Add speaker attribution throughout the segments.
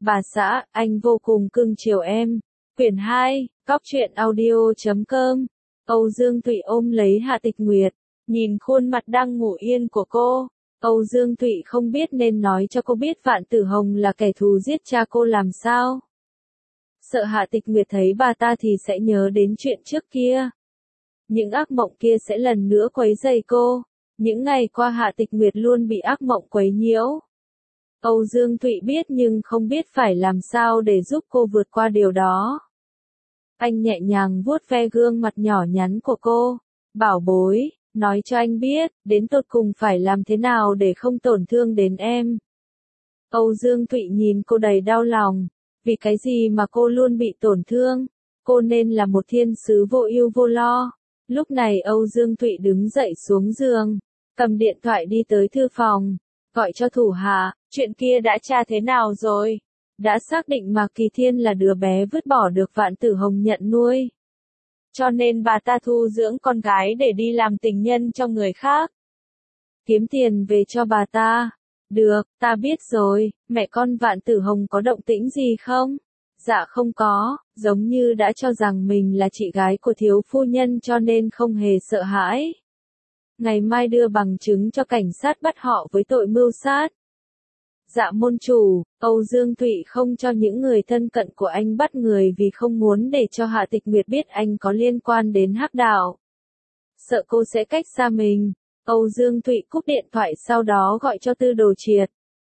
Speaker 1: Bà xã, anh vô cùng cưng chiều em. Quyển 2, Cóc truyện audio.com. Âu Dương Thụy ôm lấy Hạ Tịch Nguyệt, nhìn khuôn mặt đang ngủ yên của cô. Âu Dương Thụy không biết nên nói cho cô biết Vạn Tử Hồng là kẻ thù giết cha cô làm sao. Sợ Hạ Tịch Nguyệt thấy bà ta thì sẽ nhớ đến chuyện trước kia. Những ác mộng kia sẽ lần nữa quấy rầy cô. Những ngày qua Hạ Tịch Nguyệt luôn bị ác mộng quấy nhiễu. Âu Dương Thụy biết nhưng không biết phải làm sao để giúp cô vượt qua điều đó. Anh nhẹ nhàng vuốt ve gương mặt nhỏ nhắn của cô. Bảo bối, nói cho anh biết, đến tột cùng phải làm thế nào để không tổn thương đến em. Âu Dương Thụy nhìn cô đầy đau lòng. Vì cái gì mà cô luôn bị tổn thương? Cô nên là một thiên sứ vô ưu vô lo. Lúc này Âu Dương Thụy đứng dậy xuống giường, cầm điện thoại đi tới thư phòng, gọi cho thủ hạ, chuyện kia đã tra thế nào rồi? Đã xác định Mạc Kỳ Thiên là đứa bé vứt bỏ được Vạn Tử Hồng nhận nuôi. Cho nên bà ta thu dưỡng con gái để đi làm tình nhân cho người khác. Kiếm tiền về cho bà ta. Được, ta biết rồi, mẹ con Vạn Tử Hồng có động tĩnh gì không? Dạ không có, giống như đã cho rằng mình là chị gái của thiếu phu nhân cho nên không hề sợ hãi. Ngày mai đưa bằng chứng cho cảnh sát bắt họ với tội mưu sát. Dạ môn chủ, Âu Dương Thụy không cho những người thân cận của anh bắt người vì không muốn để cho Hạ Tịch Nguyệt biết anh có liên quan đến hắc đạo. Sợ cô sẽ cách xa mình. Âu Dương Thụy cúp điện thoại sau đó gọi cho Tư Đồ Triệt.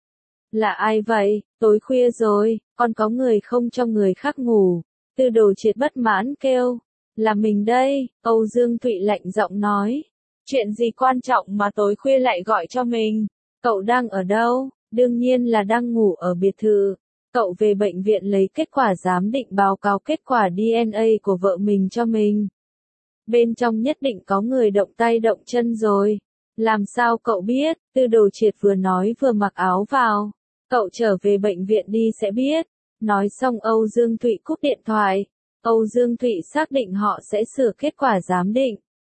Speaker 1: Là ai vậy? Tối khuya rồi, còn có người không cho người khác ngủ. Tư Đồ Triệt bất mãn kêu. Là mình đây, Âu Dương Thụy lạnh giọng nói. Chuyện gì quan trọng mà tối khuya lại gọi cho mình? Cậu đang ở đâu? Đương nhiên là đang ngủ ở biệt thự. Cậu về bệnh viện lấy kết quả giám định báo cáo kết quả DNA của vợ mình cho mình. Bên trong nhất định có người động tay động chân rồi. Làm sao cậu biết? Tư Đồ Triệt vừa nói vừa mặc áo vào. Cậu trở về bệnh viện đi sẽ biết. Nói xong Âu Dương Thụy cúp điện thoại. Âu Dương Thụy xác định họ sẽ sửa kết quả giám định.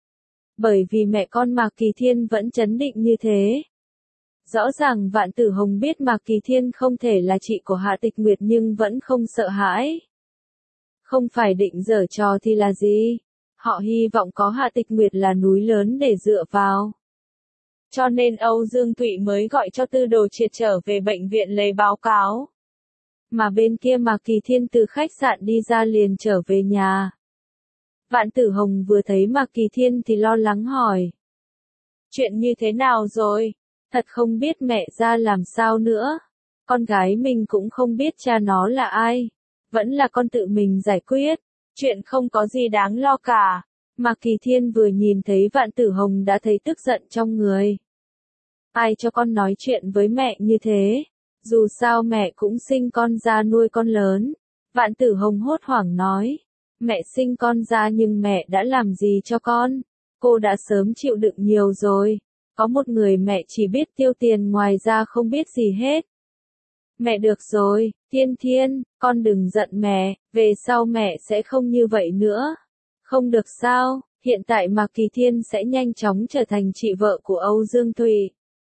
Speaker 1: Bởi vì mẹ con Mạc Kỳ Thiên vẫn trấn định như thế. Rõ ràng Vạn Tử Hồng biết Mạc Kỳ Thiên không thể là chị của Hạ Tịch Nguyệt nhưng vẫn không sợ hãi. Không phải định giở trò thì là gì? Họ hy vọng có Hạ Tịch Nguyệt là núi lớn để dựa vào. Cho nên Âu Dương Thụy mới gọi cho Tư Đồ Triệt trở về bệnh viện lấy báo cáo. Mà bên kia Mạc Kỳ Thiên từ khách sạn đi ra liền trở về nhà. Vạn Tử Hồng vừa thấy Mạc Kỳ Thiên thì lo lắng hỏi. Chuyện như thế nào rồi? Thật không biết mẹ ra làm sao nữa. Con gái mình cũng không biết cha nó là ai. Vẫn là con tự mình giải quyết. Chuyện không có gì đáng lo cả. Mạc Kỳ Thiên vừa nhìn thấy Vạn Tử Hồng đã thấy tức giận trong người. Ai cho con nói chuyện với mẹ như thế? Dù sao mẹ cũng sinh con ra nuôi con lớn. Vạn Tử Hồng hốt hoảng nói. Mẹ sinh con ra nhưng mẹ đã làm gì cho con? Cô đã sớm chịu đựng nhiều rồi. Có một người mẹ chỉ biết tiêu tiền ngoài ra không biết gì hết. Mẹ được rồi, Thiên Thiên, con đừng giận mẹ, về sau mẹ sẽ không như vậy nữa. Không được sao, hiện tại Mạc Kỳ Thiên sẽ nhanh chóng trở thành chị vợ của Âu Dương Thụy.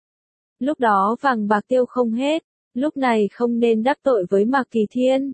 Speaker 1: Lúc đó vàng bạc tiêu không hết, lúc này không nên đắc tội với Mạc Kỳ Thiên.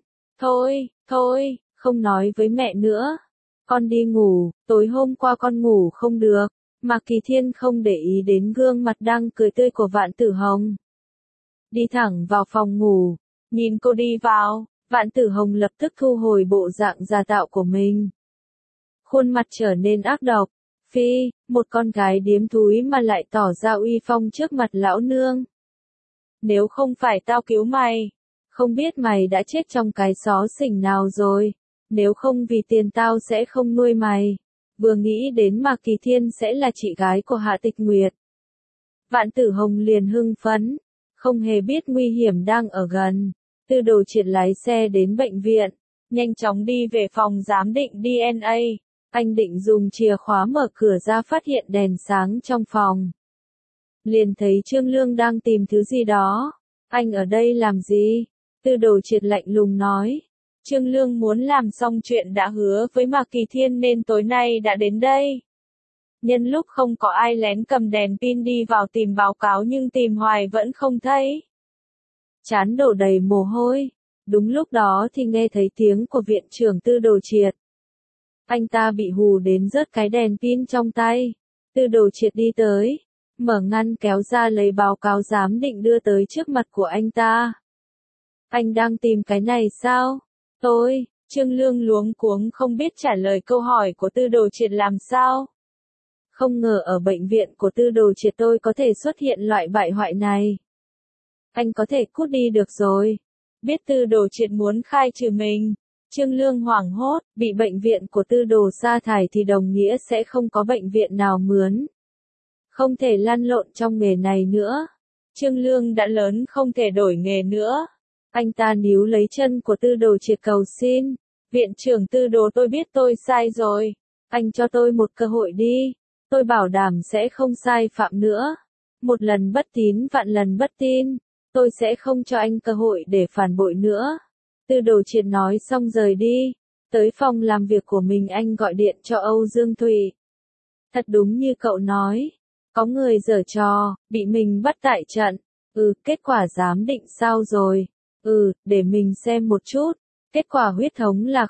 Speaker 1: Thôi, không nói với mẹ nữa. Con đi ngủ, tối hôm qua con ngủ không được. Mạc Kỳ Thiên không để ý đến gương mặt đang cười tươi của Vạn Tử Hồng. Đi thẳng vào phòng ngủ, nhìn cô đi vào, Vạn Tử Hồng lập tức thu hồi bộ dạng giả tạo của mình. Khuôn mặt trở nên ác độc. Phi, một con gái điếm thúi mà lại tỏ ra uy phong trước mặt lão nương. Nếu không phải tao cứu mày, không biết mày đã chết trong cái xó xỉnh nào rồi. Nếu không vì tiền tao sẽ không nuôi mày. Vừa nghĩ đến Mạc Kỳ Thiên sẽ là chị gái của Hạ Tịch Nguyệt. Vạn Tử Hồng liền hưng phấn, không hề biết nguy hiểm đang ở gần. Tư Đồ Triệt lái xe đến bệnh viện, nhanh chóng đi về phòng giám định DNA. Anh định dùng chìa khóa mở cửa ra phát hiện đèn sáng trong phòng. Liền thấy Trương Lương đang tìm thứ gì đó. Anh ở đây làm gì? Tư Đồ Triệt lạnh lùng nói. Trương Lương muốn làm xong chuyện đã hứa với Mạc Kỳ Thiên nên tối nay đã đến đây. Nhân lúc không có ai lén cầm đèn pin đi vào tìm báo cáo nhưng tìm hoài vẫn không thấy. Trán đổ đầy mồ hôi. Đúng lúc đó thì nghe thấy tiếng của viện trưởng Tư Đồ Triệt. Anh ta bị hù đến rớt cái đèn pin trong tay. Tư Đồ Triệt đi tới, mở ngăn kéo ra lấy báo cáo giám định đưa tới trước mặt của anh ta. Anh đang tìm cái này sao? Trương Lương luống cuống không biết trả lời câu hỏi của Tư Đồ Triệt làm sao. Không ngờ ở bệnh viện của Tư Đồ Triệt tôi có thể xuất hiện loại bại hoại này. Anh có thể cút đi được rồi. Biết Tư Đồ Triệt muốn khai trừ mình, Trương Lương hoảng hốt, bị bệnh viện của Tư Đồ sa thải thì đồng nghĩa sẽ không có bệnh viện nào mướn. Không thể lăn lộn trong nghề này nữa. Trương Lương đã lớn không thể đổi nghề nữa. Anh ta níu lấy chân của Tư Đồ Triệt cầu xin. Viện trưởng Tư Đồ, tôi biết tôi sai rồi. Anh cho tôi một cơ hội đi. Tôi bảo đảm sẽ không sai phạm nữa. Một lần bất tín vạn lần bất tin. Tôi sẽ không cho anh cơ hội để phản bội nữa. Tư Đồ Triệt nói xong rời đi. Tới phòng làm việc của mình anh gọi điện cho Âu Dương Thụy. Thật đúng như cậu nói. Có người giở trò, bị mình bắt tại trận. Kết quả giám định sao rồi? Để mình xem một chút. Kết quả huyết thống là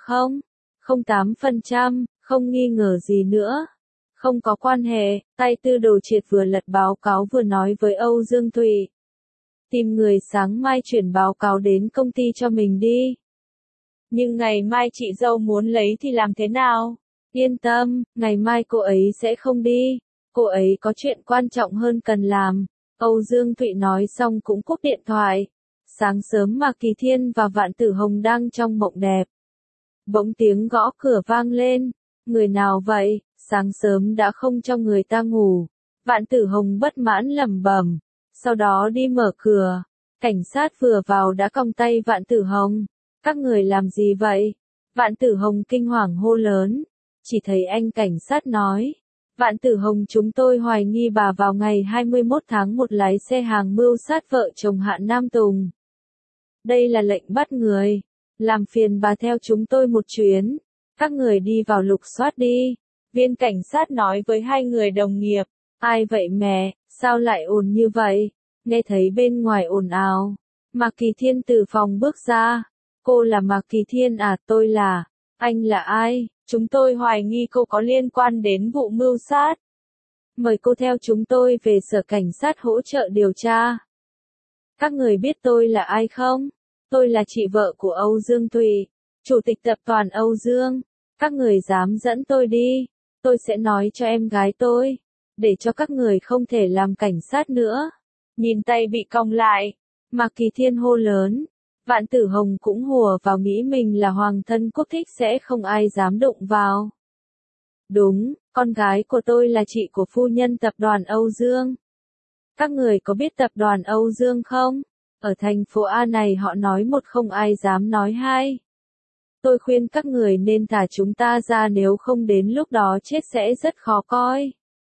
Speaker 1: 0,08%, không nghi ngờ gì nữa. Không có quan hệ, tay Tư Đồ Triệt vừa lật báo cáo vừa nói với Âu Dương Thụy. Tìm người sáng mai chuyển báo cáo đến công ty cho mình đi. Nhưng ngày mai chị dâu muốn lấy thì làm thế nào? Yên tâm, ngày mai cô ấy sẽ không đi. Cô ấy có chuyện quan trọng hơn cần làm. Âu Dương Thụy nói xong cũng cúp điện thoại. Sáng sớm mà Kỳ Thiên và Vạn Tử Hồng đang trong mộng đẹp. Bỗng tiếng gõ cửa vang lên. Người nào vậy? Sáng sớm đã không cho người ta ngủ. Vạn Tử Hồng bất mãn lẩm bẩm. Sau đó đi mở cửa. Cảnh sát vừa vào đã còng tay Vạn Tử Hồng. Các người làm gì vậy? Vạn Tử Hồng kinh hoàng hô lớn. Chỉ thấy anh cảnh sát nói. Vạn Tử Hồng, chúng tôi hoài nghi bà vào ngày 21 tháng 1 lái xe hàng mưu sát vợ chồng Hạ Nam Tùng. Đây là lệnh bắt người. Làm phiền bà theo chúng tôi một chuyến. Các người đi vào lục soát đi. Viên cảnh sát nói với hai người đồng nghiệp. Ai vậy mẹ, sao lại ồn như vậy? Nghe thấy bên ngoài ồn ào. Mạc Kỳ Thiên từ phòng bước ra. Cô là Mạc Kỳ Thiên à? Tôi là. Anh là ai? Chúng tôi hoài nghi cô có liên quan đến vụ mưu sát. Mời cô theo chúng tôi về sở cảnh sát hỗ trợ điều tra. Các người biết tôi là ai không? Tôi là chị vợ của Âu Dương Thụy, chủ tịch tập đoàn Âu Dương. Các người dám dẫn tôi đi, tôi sẽ nói cho em gái tôi, để cho các người không thể làm cảnh sát nữa. Nhìn tay bị cong lại, Mạc Kỳ Thiên hô lớn. Vạn Tử Hồng cũng hùa vào nghĩ mình là hoàng thân quốc thích sẽ không ai dám đụng vào. Đúng, con gái của tôi là chị của phu nhân tập đoàn Âu Dương. Các người có biết tập đoàn Âu Dương không? Ở thành phố A này họ nói một không ai dám nói hai. Tôi khuyên các người nên thả chúng ta ra, nếu không đến lúc đó chết sẽ rất khó coi.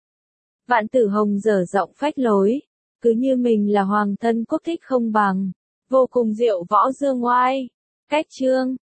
Speaker 1: Vạn Tử Hồng dở giọng phách lối, cứ như mình là hoàng thân quốc thích không bằng. Vô cùng diệu võ dương oai. Cách chương